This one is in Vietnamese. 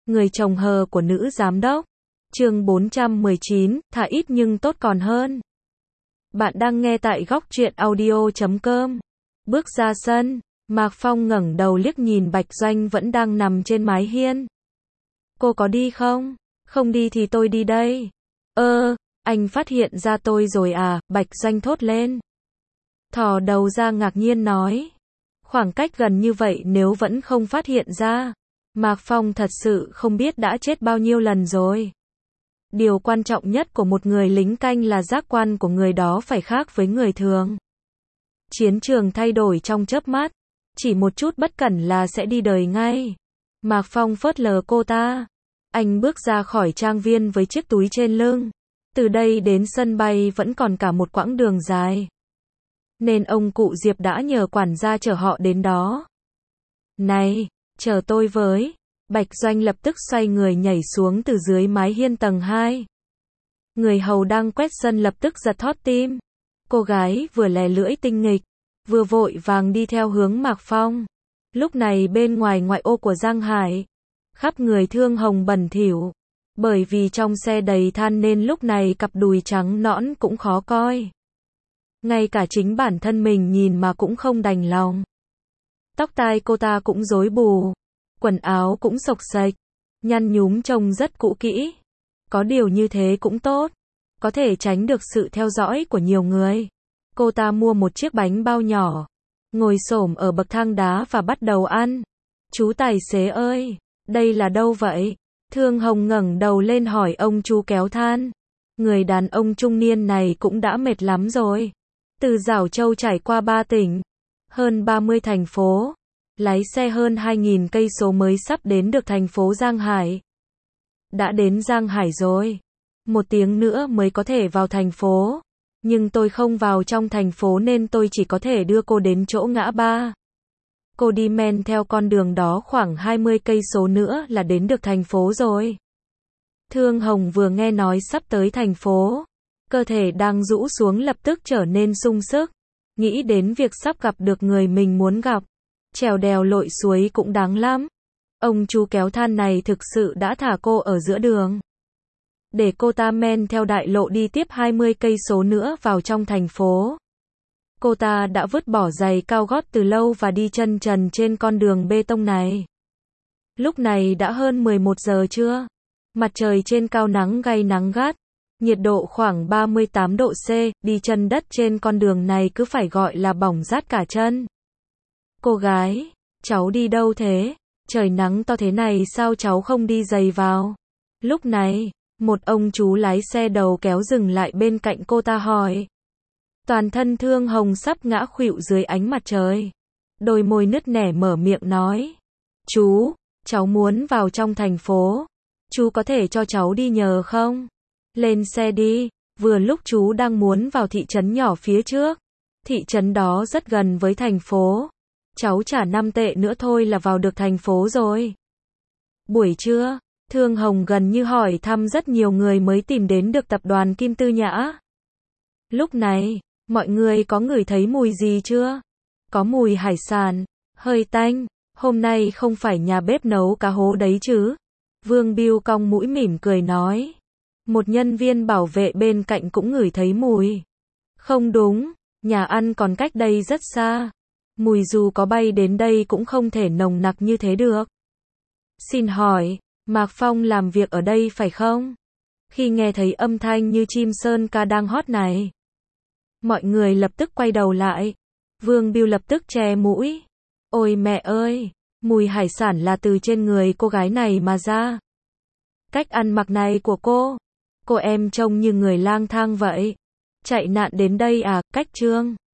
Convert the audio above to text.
Người chồng hờ của nữ giám đốc. Chương 419, thà ít nhưng tốt còn hơn. Bạn đang nghe tại góc truyện audio.com. Bước ra sân, Mạc Phong ngẩng đầu liếc nhìn Bạch Doanh vẫn đang nằm trên mái hiên. Cô có đi không? Không đi thì tôi đi đây. Anh phát hiện ra tôi rồi à? Bạch Doanh thốt lên. Thò đầu ra ngạc nhiên nói. Khoảng cách gần như vậy nếu vẫn không phát hiện ra, Mạc Phong thật sự không biết đã chết bao nhiêu lần rồi. Điều quan trọng nhất của một người lính canh là giác quan của người đó phải khác với người thường. Chiến trường thay đổi trong chớp mắt, chỉ một chút bất cẩn là sẽ đi đời ngay. Mạc Phong phớt lờ cô ta. Anh bước ra khỏi trang viên với chiếc túi trên lưng. Từ đây đến sân bay vẫn còn cả một quãng đường dài, nên ông cụ Diệp đã nhờ quản gia chở họ đến đó. Này, chờ tôi với. Bạch Doanh lập tức xoay người nhảy xuống từ dưới mái hiên tầng 2. Người hầu đang quét sân lập tức giật thót tim. Cô gái vừa lè lưỡi tinh nghịch, vừa vội vàng đi theo hướng Mạc Phong. Lúc này bên ngoài ngoại ô của Giang Hải, khắp người Thương Hồng bẩn thỉu. Bởi vì trong xe đầy than nên lúc này cặp đùi trắng nõn cũng khó coi. Ngay cả chính bản thân mình nhìn mà cũng không đành lòng. Tóc tai cô ta cũng rối bù, quần áo cũng xộc xệch, nhăn nhúm trông rất cũ kỹ. Có điều như thế cũng tốt, có thể tránh được sự theo dõi của nhiều người. Cô ta mua một chiếc bánh bao nhỏ, ngồi xổm ở bậc thang đá và bắt đầu ăn. Chú tài xế ơi, đây là đâu vậy? Thương Hồng ngẩng đầu lên hỏi ông chú kéo than. Người đàn ông trung niên này cũng đã mệt lắm rồi. Từ Giảo Châu trải qua 3 tỉnh, hơn 30 thành phố, lái xe hơn 2.000 cây số mới sắp đến được thành phố Giang Hải. Đã đến Giang Hải rồi. 1 tiếng nữa mới có thể vào thành phố. Nhưng tôi không vào trong thành phố nên tôi chỉ có thể đưa cô đến chỗ ngã ba. Cô đi men theo con đường đó khoảng 20 cây số nữa là đến được thành phố rồi. Thương Hồng vừa nghe nói sắp tới thành phố, cơ thể đang rũ xuống lập tức trở nên sung sức. Nghĩ đến việc sắp gặp được người mình muốn gặp. Trèo đèo lội suối cũng đáng lắm. Ông chú kéo than này thực sự đã thả cô ở giữa đường, để cô ta men theo đại lộ đi tiếp 20 cây số nữa vào trong thành phố. Cô ta đã vứt bỏ giày cao gót từ lâu và đi chân trần trên con đường bê tông này. Lúc này đã hơn 11 giờ trưa. Mặt trời trên cao nắng gay nắng gắt. Nhiệt độ khoảng 38 độ C, đi chân đất trên con đường này cứ phải gọi là bỏng rát cả chân. Cô gái, cháu đi đâu thế? Trời nắng to thế này sao cháu không đi giày vào? Lúc này, một ông chú lái xe đầu kéo dừng lại bên cạnh cô ta hỏi. Toàn thân Thương Hồng sắp ngã khuỵu dưới ánh mặt trời. Đôi môi nứt nẻ mở miệng nói. Chú, cháu muốn vào trong thành phố. Chú có thể cho cháu đi nhờ không? Lên xe đi. Vừa lúc chú đang muốn vào thị trấn nhỏ phía trước. Thị trấn đó rất gần với thành phố. Cháu trả 5 tệ nữa thôi là vào được thành phố rồi. Buổi trưa, Thương Hồng gần như hỏi thăm rất nhiều người mới tìm đến được tập đoàn Kim Tư Nhã. Lúc này, mọi người có ngửi thấy mùi gì chưa? Có mùi hải sản, hơi tanh. Hôm nay không phải nhà bếp nấu cá hố đấy chứ? Vương Biêu cong mũi mỉm cười nói. Một nhân viên bảo vệ bên cạnh cũng ngửi thấy mùi. Không đúng, nhà ăn còn cách đây rất xa. Mùi dù có bay đến đây cũng không thể nồng nặc như thế được. Xin hỏi, Mạc Phong làm việc ở đây phải không? Khi nghe thấy âm thanh như chim sơn ca đang hót này, mọi người lập tức quay đầu lại. Vương Biêu lập tức che mũi. Ôi mẹ ơi, mùi hải sản là từ trên người cô gái này mà ra. Cách ăn mặc này của cô em trông như người lang thang vậy. Chạy nạn đến đây à? Cách Trương